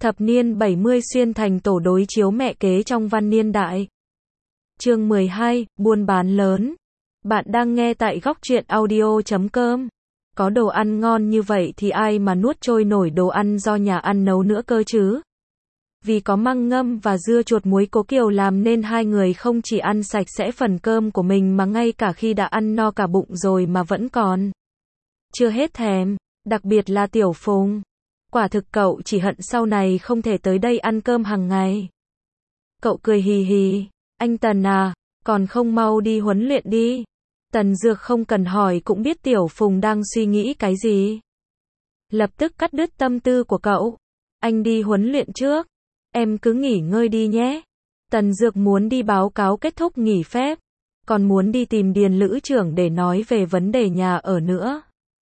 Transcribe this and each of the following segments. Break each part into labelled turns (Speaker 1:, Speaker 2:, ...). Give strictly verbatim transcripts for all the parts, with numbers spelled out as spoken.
Speaker 1: Thập niên bảy mươi xuyên thành tổ đối chiếu mẹ kế trong văn niên đại. Chương mười hai, buôn bán lớn. Bạn đang nghe tại góc truyện audio chấm com. Có đồ ăn ngon như vậy thì ai mà nuốt trôi nổi đồ ăn do nhà ăn nấu nữa cơ chứ? Vì có măng ngâm và dưa chuột muối Cố Kiều làm nên hai người không chỉ ăn sạch sẽ phần cơm của mình mà ngay cả khi đã ăn no cả bụng rồi mà vẫn còn chưa hết thèm, đặc biệt là Tiểu Phùng. Quả thực cậu chỉ hận sau này không thể tới đây ăn cơm hàng ngày. Cậu cười hì hì, anh Tần à, còn không mau đi huấn luyện đi. Tần Dược không cần hỏi cũng biết Tiểu Phùng đang suy nghĩ cái gì. Lập tức cắt đứt tâm tư của cậu. Anh đi huấn luyện trước, em cứ nghỉ ngơi đi nhé. Tần Dược muốn đi báo cáo kết thúc nghỉ phép, còn muốn đi tìm Điền Lữ trưởng để nói về vấn đề nhà ở nữa.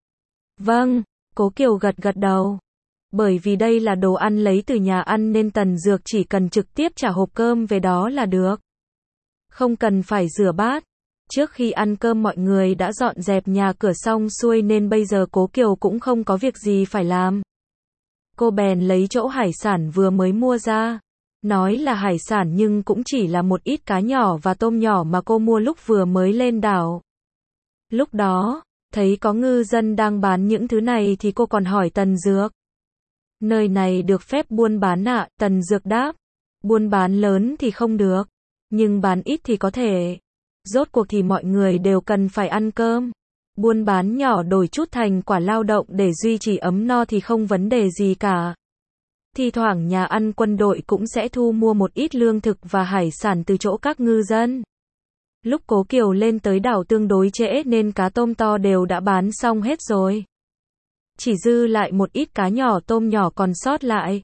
Speaker 1: Vâng, Cố Kiều gật gật đầu. Bởi vì đây là đồ ăn lấy từ nhà ăn nên Tần Dược chỉ cần trực tiếp trả hộp cơm về đó là được. Không cần phải rửa bát. Trước khi ăn cơm mọi người đã dọn dẹp nhà cửa xong xuôi nên bây giờ Cố Kiều cũng không có việc gì phải làm. Cô bèn lấy chỗ hải sản vừa mới mua ra. Nói là hải sản nhưng cũng chỉ là một ít cá nhỏ và tôm nhỏ mà cô mua lúc vừa mới lên đảo. Lúc đó, thấy có ngư dân đang bán những thứ này thì cô còn hỏi Tần Dược. Nơi này được phép buôn bán ạ? À? Tần Dược đáp. Buôn bán lớn thì không được, nhưng bán ít thì có thể. Rốt cuộc thì mọi người đều cần phải ăn cơm. Buôn bán nhỏ đổi chút thành quả lao động để duy trì ấm no thì không vấn đề gì cả. Thi thoảng nhà ăn quân đội cũng sẽ thu mua một ít lương thực và hải sản từ chỗ các ngư dân. Lúc Cố Kiều lên tới đảo tương đối trễ nên cá tôm to đều đã bán xong hết rồi. Chỉ dư lại một ít cá nhỏ tôm nhỏ còn sót lại.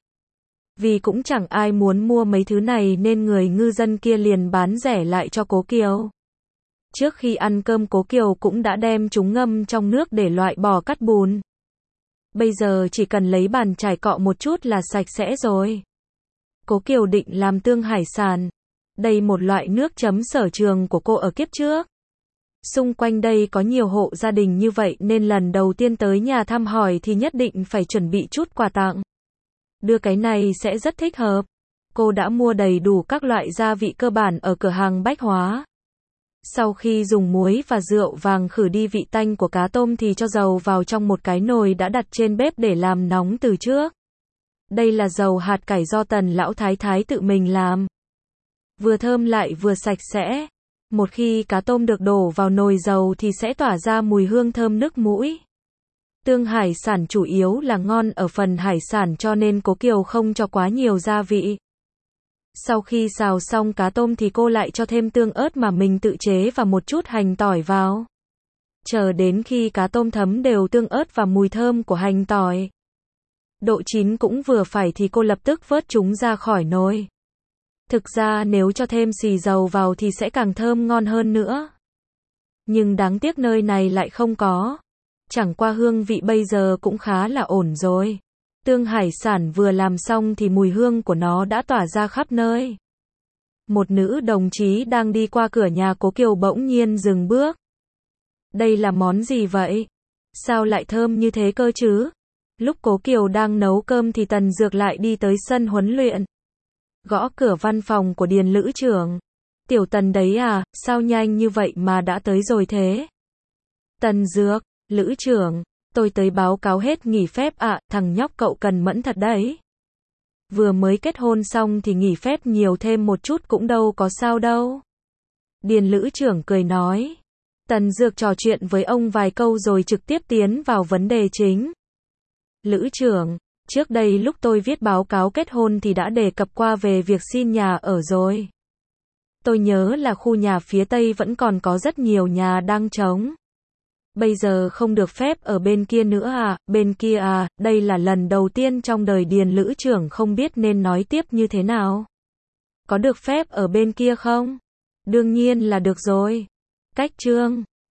Speaker 1: Vì cũng chẳng ai muốn mua mấy thứ này nên người ngư dân kia liền bán rẻ lại cho Cố Kiều. Trước khi ăn cơm Cố Kiều cũng đã đem chúng ngâm trong nước để loại bỏ cát bùn. Bây giờ chỉ cần lấy bàn chải cọ một chút là sạch sẽ rồi. Cố Kiều định làm tương hải sản. Đây một loại nước chấm sở trường của cô ở kiếp trước. Xung quanh đây có nhiều hộ gia đình như vậy nên lần đầu tiên tới nhà thăm hỏi thì nhất định phải chuẩn bị chút quà tặng. Đưa cái này sẽ rất thích hợp. Cô đã mua đầy đủ các loại gia vị cơ bản ở cửa hàng bách hóa. Sau khi dùng muối và rượu vàng khử đi vị tanh của cá tôm thì cho dầu vào trong một cái nồi đã đặt trên bếp để làm nóng từ trước. Đây là dầu hạt cải do Tần lão thái thái tự mình làm. Vừa thơm lại vừa sạch sẽ. Một khi cá tôm được đổ vào nồi dầu thì sẽ tỏa ra mùi hương thơm nức mũi. Tương hải sản chủ yếu là ngon ở phần hải sản cho nên Cố Kiều không cho quá nhiều gia vị. Sau khi xào xong cá tôm thì cô lại cho thêm tương ớt mà mình tự chế và một chút hành tỏi vào. Chờ đến khi cá tôm thấm đều tương ớt và mùi thơm của hành tỏi. Độ chín cũng vừa phải thì cô lập tức vớt chúng ra khỏi nồi. Thực ra nếu cho thêm xì dầu vào thì sẽ càng thơm ngon hơn nữa. Nhưng đáng tiếc nơi này lại không có. Chẳng qua hương vị bây giờ cũng khá là ổn rồi. Tương hải sản vừa làm xong thì mùi hương của nó đã tỏa ra khắp nơi. Một nữ đồng chí đang đi qua cửa nhà Cố Kiều bỗng nhiên dừng bước. Đây là món gì vậy? Sao lại thơm như thế cơ chứ? Lúc Cố Kiều đang nấu cơm thì Tần Dược lại đi tới sân huấn luyện. Gõ cửa văn phòng của Điền Lữ trưởng. Tiểu Tần đấy à, sao nhanh như vậy mà đã tới rồi thế? Tần Dược, Lữ trưởng, tôi tới báo cáo hết nghỉ phép ạ, à, thằng nhóc cậu cần mẫn thật đấy. Vừa mới kết hôn xong thì nghỉ phép nhiều thêm một chút cũng đâu có sao đâu. Điền Lữ trưởng cười nói. Tần Dược trò chuyện với ông vài câu rồi trực tiếp tiến vào vấn đề chính. Lữ trưởng, trước đây lúc tôi viết báo cáo kết hôn thì đã đề cập qua về việc xin nhà ở rồi. Tôi nhớ là khu nhà phía Tây vẫn còn có rất nhiều nhà đang trống. Bây giờ không được phép ở bên kia nữa à, bên kia à, đây là lần đầu tiên trong đời Điền Lữ trưởng không biết nên nói tiếp như thế nào. Có được phép ở bên kia không? Đương nhiên là được rồi. Cách trương.